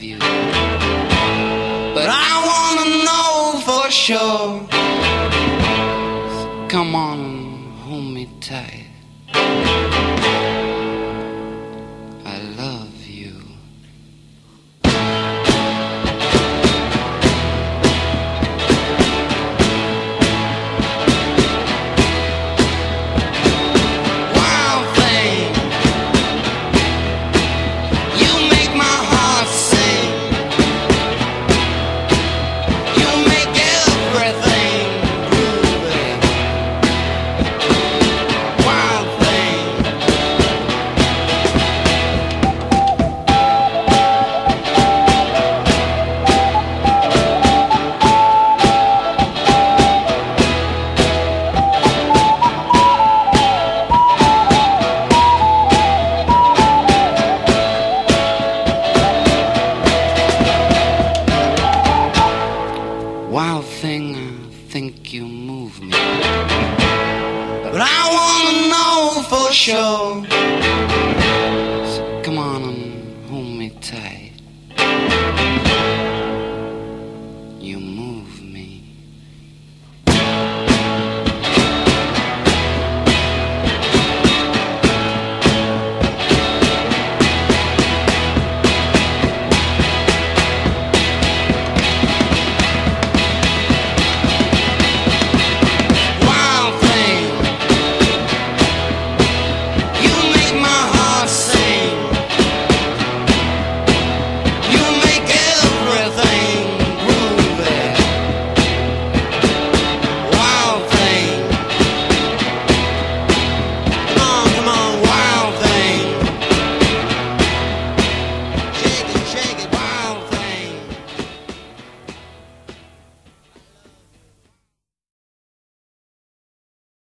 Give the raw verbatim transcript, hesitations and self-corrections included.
you. But I wanna know for sure. So come on and hold me tight. I love you. Wild thing, you make my heart sing. You make everything groovy. Wild thing. Wild thing, I think you move me. But I wanna know for sure.